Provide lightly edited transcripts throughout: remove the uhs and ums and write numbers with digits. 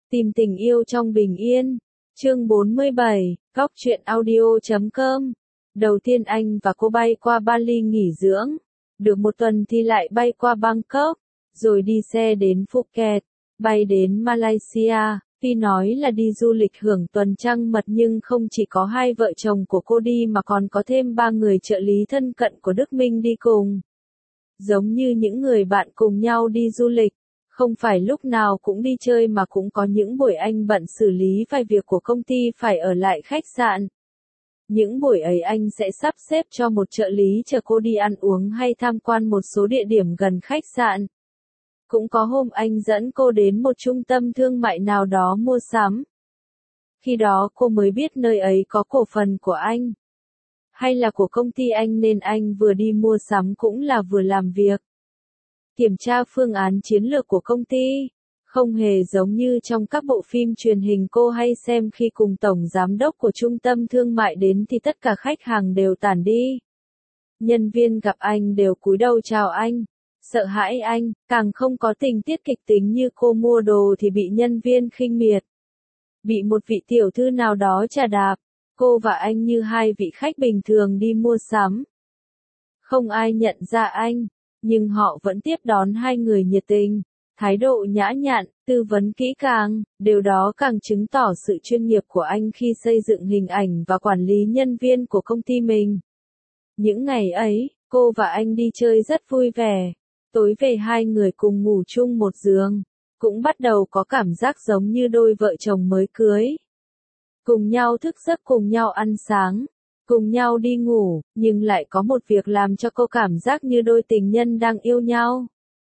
Tìm tình yêu trong bình yên. Chương 47, Góc truyện audio.com. Đầu tiên anh và cô bay qua Bali nghỉ dưỡng. Được một tuần thì lại bay qua Bangkok, rồi đi xe đến Phuket, bay đến Malaysia. Tuy nói là đi du lịch hưởng tuần trăng mật nhưng không chỉ có hai vợ chồng của cô đi mà còn có thêm 3 người trợ lý thân cận của Đức Minh đi cùng. Giống như những người bạn cùng nhau đi du lịch, không phải lúc nào cũng đi chơi mà cũng có những buổi anh bận xử lý vài việc của công ty phải ở lại khách sạn. Những buổi ấy anh sẽ sắp xếp cho một trợ lý chở cô đi ăn uống hay tham quan một số địa điểm gần khách sạn. Cũng có hôm anh dẫn cô đến một trung tâm thương mại nào đó mua sắm. Khi đó cô mới biết nơi ấy có cổ phần của anh, hay là của công ty anh, nên anh vừa đi mua sắm cũng là vừa làm việc. Kiểm tra phương án chiến lược của công ty, không hề giống như trong các bộ phim truyền hình cô hay xem. Khi cùng tổng giám đốc của trung tâm thương mại đến thì tất cả khách hàng đều tản đi. Nhân viên gặp anh đều cúi đầu chào anh, sợ hãi anh, càng không có tình tiết kịch tính như cô mua đồ thì bị nhân viên khinh miệt, bị một vị tiểu thư nào đó chà đạp. Cô và anh như hai vị khách bình thường đi mua sắm. Không ai nhận ra anh, nhưng họ vẫn tiếp đón hai người nhiệt tình, thái độ nhã nhặn, tư vấn kỹ càng. Điều đó càng chứng tỏ sự chuyên nghiệp của anh khi xây dựng hình ảnh và quản lý nhân viên của công ty mình. Những ngày ấy, cô và anh đi chơi rất vui vẻ. Tối về hai người cùng ngủ chung một giường, cũng bắt đầu có cảm giác giống như đôi vợ chồng mới cưới. Cùng nhau thức giấc, cùng nhau ăn sáng, cùng nhau đi ngủ, nhưng lại có một việc làm cho cô cảm giác như đôi tình nhân đang yêu nhau.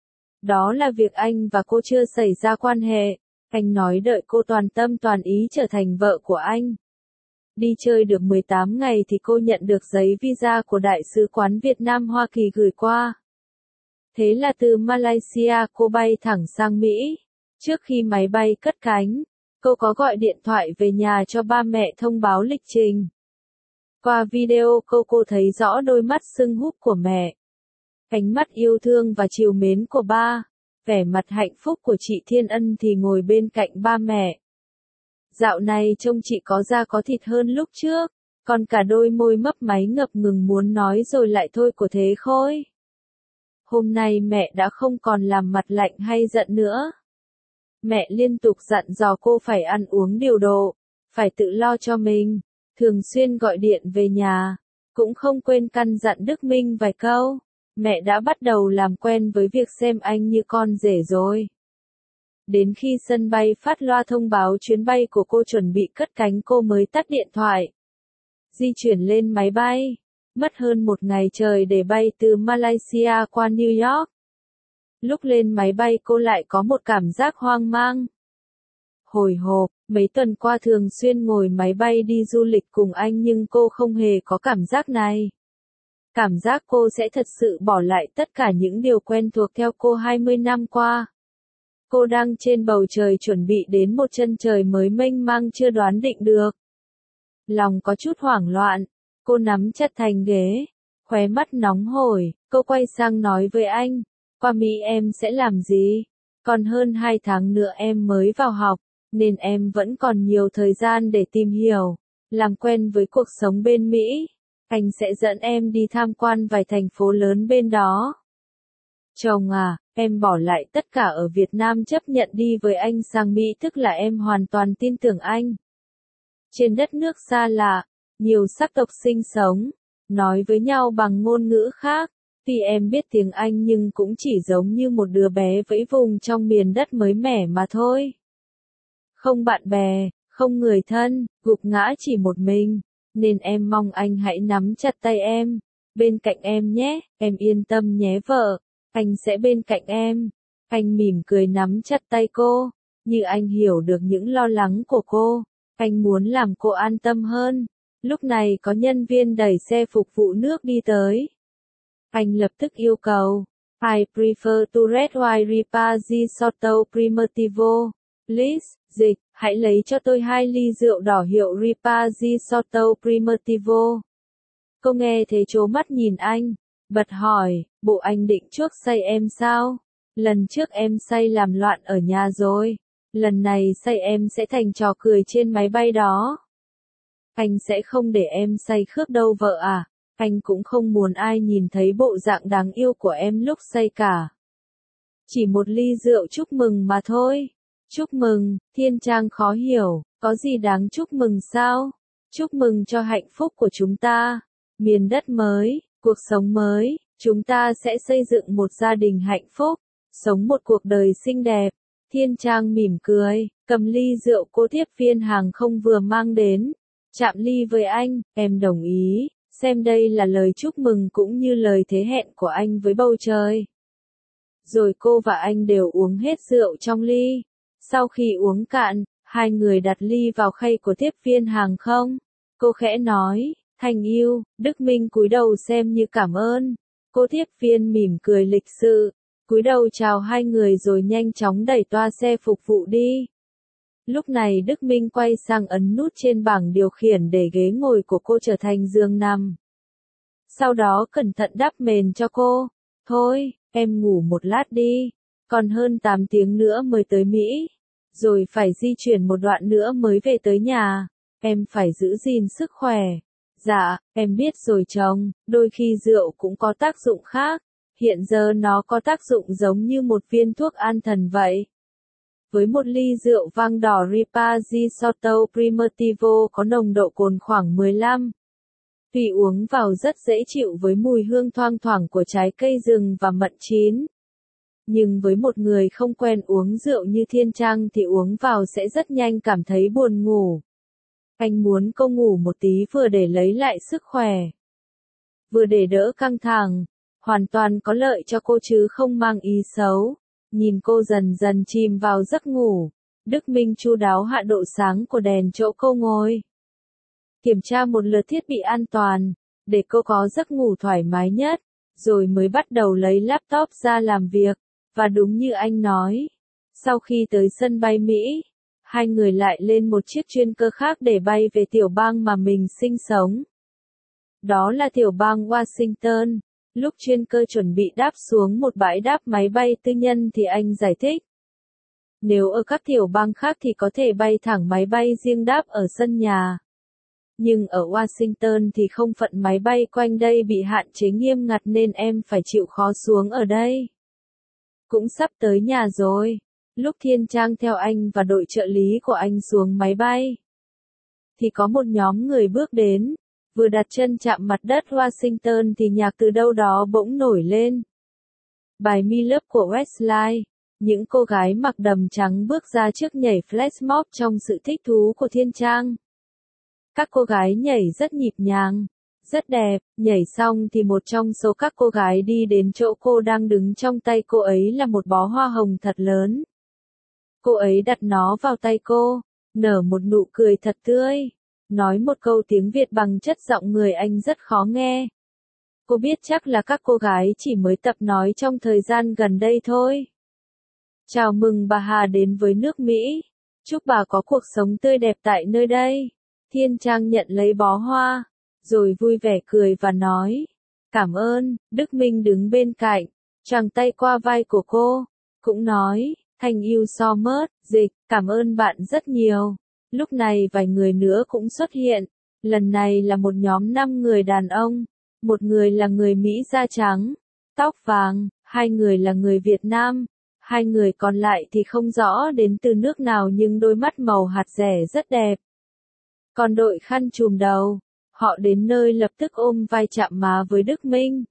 Đó là việc anh và cô chưa xảy ra quan hệ. Anh nói đợi cô toàn tâm toàn ý trở thành vợ của anh. Đi chơi được 18 ngày thì cô nhận được giấy visa của Đại sứ quán Việt Nam Hoa Kỳ gửi qua. Thế là từ Malaysia cô bay thẳng sang Mỹ. Trước khi máy bay cất cánh, cô có gọi điện thoại về nhà cho ba mẹ thông báo lịch trình. Qua video cô thấy rõ đôi mắt sưng húp của mẹ, ánh mắt yêu thương và trìu mến của ba, vẻ mặt hạnh phúc của chị Thiên Ân thì ngồi bên cạnh ba mẹ. Dạo này trông chị có da có thịt hơn lúc trước, còn cả đôi môi mấp máy ngập ngừng muốn nói rồi lại thôi của Thế Khôi. Hôm nay mẹ đã không còn làm mặt lạnh hay giận nữa. Mẹ liên tục dặn dò cô phải ăn uống điều độ, phải tự lo cho mình, thường xuyên gọi điện về nhà, cũng không quên căn dặn Đức Minh vài câu. Mẹ đã bắt đầu làm quen với việc xem anh như con rể rồi. Đến khi sân bay phát loa thông báo chuyến bay của cô chuẩn bị cất cánh cô mới tắt điện thoại. Di chuyển lên máy bay, mất hơn một ngày trời để bay từ Malaysia qua New York. Lúc lên máy bay cô lại có một cảm giác hoang mang, hồi hộp. Mấy tuần qua thường xuyên ngồi máy bay đi du lịch cùng anh nhưng cô không hề có cảm giác này. Cảm giác cô sẽ thật sự bỏ lại tất cả những điều quen thuộc theo cô 20 năm qua. Cô đang trên bầu trời chuẩn bị đến một chân trời mới mênh mang chưa đoán định được. Lòng có chút hoảng loạn, cô nắm chặt thành ghế, khóe mắt nóng hổi. Cô quay sang nói với anh, qua Mỹ em sẽ làm gì? Còn hơn 2 tháng nữa em mới vào học, nên em vẫn còn nhiều thời gian để tìm hiểu, làm quen với cuộc sống bên Mỹ. Anh sẽ dẫn em đi tham quan vài thành phố lớn bên đó. Chồng à, em bỏ lại tất cả ở Việt Nam chấp nhận đi với anh sang Mỹ, tức là em hoàn toàn tin tưởng anh. Trên đất nước xa lạ, nhiều sắc tộc sinh sống, nói với nhau bằng ngôn ngữ khác. Tuy em biết tiếng Anh nhưng cũng chỉ giống như một đứa bé vẫy vùng trong miền đất mới mẻ mà thôi. Không bạn bè, không người thân, gục ngã chỉ một mình. Nên em mong anh hãy nắm chặt tay em, bên cạnh em nhé, em yên tâm nhé vợ, anh sẽ bên cạnh em. Anh mỉm cười nắm chặt tay cô, như anh hiểu được những lo lắng của cô, anh muốn làm cô an tâm hơn. Lúc này có nhân viên đẩy xe phục vụ nước đi tới. Anh lập tức yêu cầu, I prefer to red wine Ripazzotto Primitivo, please, dịch. Hãy lấy cho tôi 2 ly rượu đỏ hiệu Ripazzotto Primitivo. Cô nghe thế trố mắt nhìn anh, bật hỏi, bộ anh định chuốc say em sao? Lần trước em say làm loạn ở nhà rồi. Lần này say em sẽ thành trò cười trên máy bay đó. Anh sẽ không để em say khướt đâu vợ à, anh cũng không muốn ai nhìn thấy bộ dạng đáng yêu của em lúc say cả. Chỉ một ly rượu chúc mừng mà thôi. Chúc mừng, Thiên Trang khó hiểu, có gì đáng chúc mừng sao? Chúc mừng cho hạnh phúc của chúng ta, miền đất mới, cuộc sống mới, chúng ta sẽ xây dựng một gia đình hạnh phúc, sống một cuộc đời xinh đẹp. Thiên Trang mỉm cười, cầm ly rượu cô tiếp viên hàng không vừa mang đến, chạm ly với anh, em đồng ý, xem đây là lời chúc mừng cũng như lời thế hẹn của anh với bầu trời. Rồi cô và anh đều uống hết rượu trong ly. Sau khi uống cạn, hai người đặt ly vào khay của tiếp viên hàng không. Cô khẽ nói, Thành yêu, Đức Minh cúi đầu xem như cảm ơn. Cô tiếp viên mỉm cười lịch sự, cúi đầu chào hai người rồi nhanh chóng đẩy toa xe phục vụ đi. Lúc này Đức Minh quay sang ấn nút trên bảng điều khiển để ghế ngồi của cô trở thành giường nằm. Sau đó cẩn thận đắp mền cho cô. Thôi, em ngủ một lát đi, còn hơn 8 tiếng nữa mới tới Mỹ, rồi phải di chuyển một đoạn nữa mới về tới nhà, em phải giữ gìn sức khỏe. Dạ, em biết rồi chồng, đôi khi rượu cũng có tác dụng khác, hiện giờ nó có tác dụng giống như một viên thuốc an thần vậy. Với một ly rượu vang đỏ Ripazi Soto Primitivo có nồng độ cồn khoảng 15. Tuy uống vào rất dễ chịu với mùi hương thoang thoảng của trái cây rừng và mận chín. Nhưng với một người không quen uống rượu như Thiên Trang thì uống vào sẽ rất nhanh cảm thấy buồn ngủ. Anh muốn cô ngủ một tí vừa để lấy lại sức khỏe, vừa để đỡ căng thẳng, hoàn toàn có lợi cho cô chứ không mang ý xấu. Nhìn cô dần dần chìm vào giấc ngủ, Đức Minh chu đáo hạ độ sáng của đèn chỗ cô ngồi. Kiểm tra một lượt thiết bị an toàn, để cô có giấc ngủ thoải mái nhất, rồi mới bắt đầu lấy laptop ra làm việc. Và đúng như anh nói, sau khi tới sân bay Mỹ, hai người lại lên một chiếc chuyên cơ khác để bay về tiểu bang mà mình sinh sống. Đó là tiểu bang Washington. Lúc chuyên cơ chuẩn bị đáp xuống một bãi đáp máy bay tư nhân thì anh giải thích. Nếu ở các tiểu bang khác thì có thể bay thẳng máy bay riêng đáp ở sân nhà. Nhưng ở Washington thì không, phận máy bay quanh đây bị hạn chế nghiêm ngặt nên em phải chịu khó xuống ở đây. Cũng sắp tới nhà rồi. Lúc Thiên Trang theo anh và đội trợ lý của anh xuống máy bay, thì có một nhóm người bước đến. Vừa đặt chân chạm mặt đất Washington thì nhạc từ đâu đó bỗng nổi lên. Bài Me Love của Westlife. Những cô gái mặc đầm trắng bước ra trước nhảy flash mob trong sự thích thú của Thiên Trang. Các cô gái nhảy rất nhịp nhàng, rất đẹp, nhảy xong thì một trong số các cô gái đi đến chỗ cô đang đứng, trong tay cô ấy là một bó hoa hồng thật lớn. Cô ấy đặt nó vào tay cô, nở một nụ cười thật tươi, nói một câu tiếng Việt bằng chất giọng người Anh rất khó nghe. Cô biết chắc là các cô gái chỉ mới tập nói trong thời gian gần đây thôi. Chào mừng bà Hà đến với nước Mỹ. Chúc bà có cuộc sống tươi đẹp tại nơi đây. Thiên Trang nhận lấy bó hoa, rồi vui vẻ cười và nói, cảm ơn. Đức Minh đứng bên cạnh, choàng tay qua vai của cô, cũng nói, Thành yêu so much, dịch, cảm ơn bạn rất nhiều. Lúc này vài người nữa cũng xuất hiện, lần này là một nhóm 5 người đàn ông, một người là người Mỹ da trắng, tóc vàng, 2 người là người Việt Nam, 2 người còn lại thì không rõ đến từ nước nào nhưng đôi mắt màu hạt dẻ rất đẹp. Còn đội khăn trùm đầu, họ đến nơi lập tức ôm vai chạm má với Đức Minh.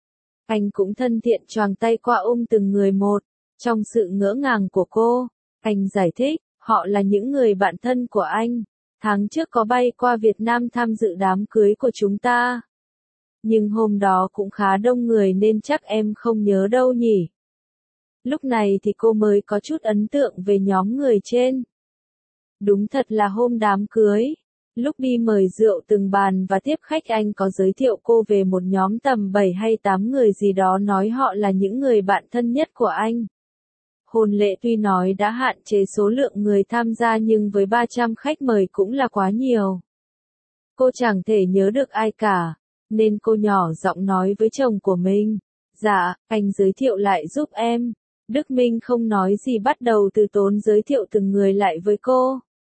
Anh cũng thân thiện choàng tay qua ôm từng người một. Trong sự ngỡ ngàng của cô, anh giải thích, họ là những người bạn thân của anh. Tháng trước có bay qua Việt Nam tham dự đám cưới của chúng ta. Nhưng hôm đó cũng khá đông người nên chắc em không nhớ đâu nhỉ. Lúc này thì cô mới có chút ấn tượng về nhóm người trên. Đúng thật là hôm đám cưới. Lúc đi mời rượu từng bàn và tiếp khách, anh có giới thiệu cô về một nhóm tầm 7 hay 8 người gì đó, nói họ là những người bạn thân nhất của anh. Hôn lễ tuy nói đã hạn chế số lượng người tham gia nhưng với 300 khách mời cũng là quá nhiều. Cô chẳng thể nhớ được ai cả, nên cô nhỏ giọng nói với chồng của mình, dạ, anh giới thiệu lại giúp em. Đức Minh không nói gì bắt đầu từ tốn giới thiệu từng người lại với cô.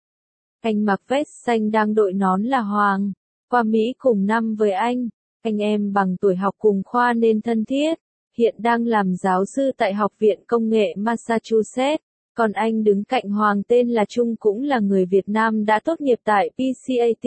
Anh mặc vest xanh đang đội nón là Hoàng, qua Mỹ cùng năm với anh em bằng tuổi học cùng khoa nên thân thiết, hiện đang làm giáo sư tại Học viện Công nghệ Massachusetts, còn anh đứng cạnh Hoàng tên là Trung cũng là người Việt Nam đã tốt nghiệp tại PCAT.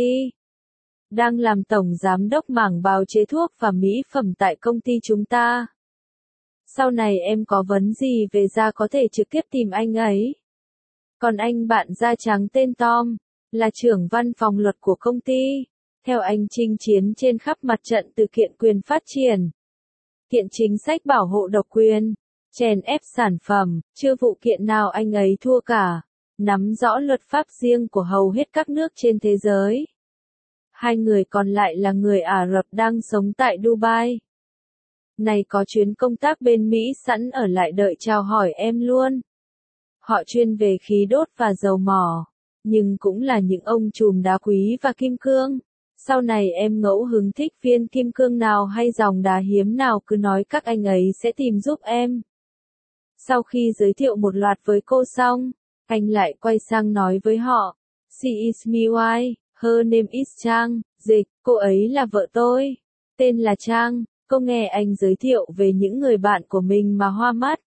Đang làm tổng giám đốc mảng bào chế thuốc và mỹ phẩm tại công ty chúng ta. Sau này em có vấn gì về da có thể trực tiếp tìm anh ấy. Còn anh bạn da trắng tên Tom, là trưởng văn phòng luật của công ty. Theo anh chinh chiến trên khắp mặt trận từ kiện quyền phát triển, kiện chính sách bảo hộ độc quyền, chèn ép sản phẩm, chưa vụ kiện nào anh ấy thua cả. Nắm rõ luật pháp riêng của hầu hết các nước trên thế giới. Hai người còn lại là người Ả Rập đang sống tại Dubai. Này có chuyến công tác bên Mỹ sẵn ở lại đợi chào hỏi em luôn. Họ chuyên về khí đốt và dầu mỏ, nhưng cũng là những ông trùm đá quý và kim cương. Sau này em ngẫu hứng thích viên kim cương nào hay dòng đá hiếm nào cứ nói các anh ấy sẽ tìm giúp em. Sau khi giới thiệu một loạt với cô xong, anh lại quay sang nói với họ. She is my wife, her name is Trang, dịch, cô ấy là vợ tôi. Tên là Trang, cô nghe anh giới thiệu về những người bạn của mình mà hoa mắt.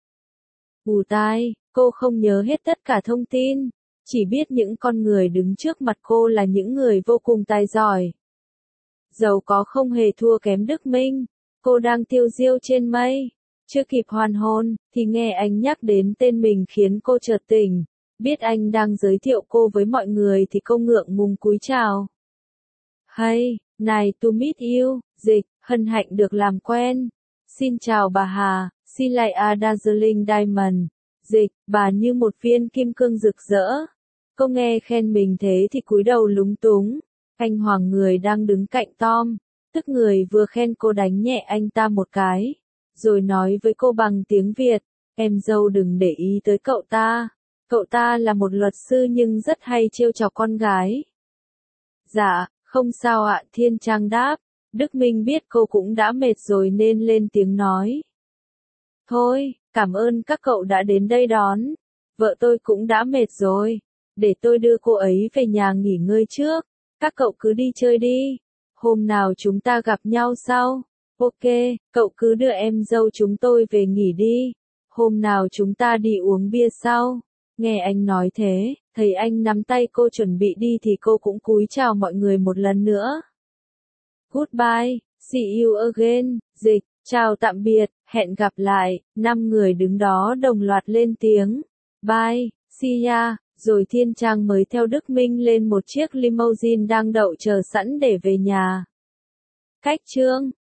Ù tai, cô không nhớ hết tất cả thông tin, chỉ biết những con người đứng trước mặt cô là những người vô cùng tài giỏi. Giàu có không hề thua kém Đức Minh, cô đang tiêu diêu trên mây. Chưa kịp hoàn hôn, thì nghe anh nhắc đến tên mình khiến cô chợt tỉnh. Biết anh đang giới thiệu cô với mọi người thì cô ngượng ngùng cúi chào. Hey, nice to meet you, dịch, hân hạnh được làm quen. Xin chào bà Hà, she like a dazzling diamond, dịch, bà như một viên kim cương rực rỡ. Cô nghe khen mình thế thì cúi đầu lúng túng. Anh Hoàng người đang đứng cạnh Tom, tức người vừa khen cô đánh nhẹ anh ta một cái, rồi nói với cô bằng tiếng Việt, em dâu đừng để ý tới cậu ta. Cậu ta là một luật sư nhưng rất hay trêu chọc con gái. Dạ, không sao ạ, Thiên Trang đáp. Đức Minh biết cô cũng đã mệt rồi nên lên tiếng nói. Thôi, cảm ơn các cậu đã đến đây đón. Vợ tôi cũng đã mệt rồi. Để tôi đưa cô ấy về nhà nghỉ ngơi trước. Các cậu cứ đi chơi đi. Hôm nào chúng ta gặp nhau sau. Ok, cậu cứ đưa em dâu chúng tôi về nghỉ đi. Hôm nào chúng ta đi uống bia sau. Nghe anh nói thế, thấy anh nắm tay cô chuẩn bị đi thì cô cũng cúi chào mọi người một lần nữa. Goodbye, see you again, dịch, chào tạm biệt, hẹn gặp lại, 5 người đứng đó đồng loạt lên tiếng. Bye, see ya, rồi Thiên Trang mới theo Đức Minh lên một chiếc limousine đang đậu chờ sẵn để về nhà. Cách chương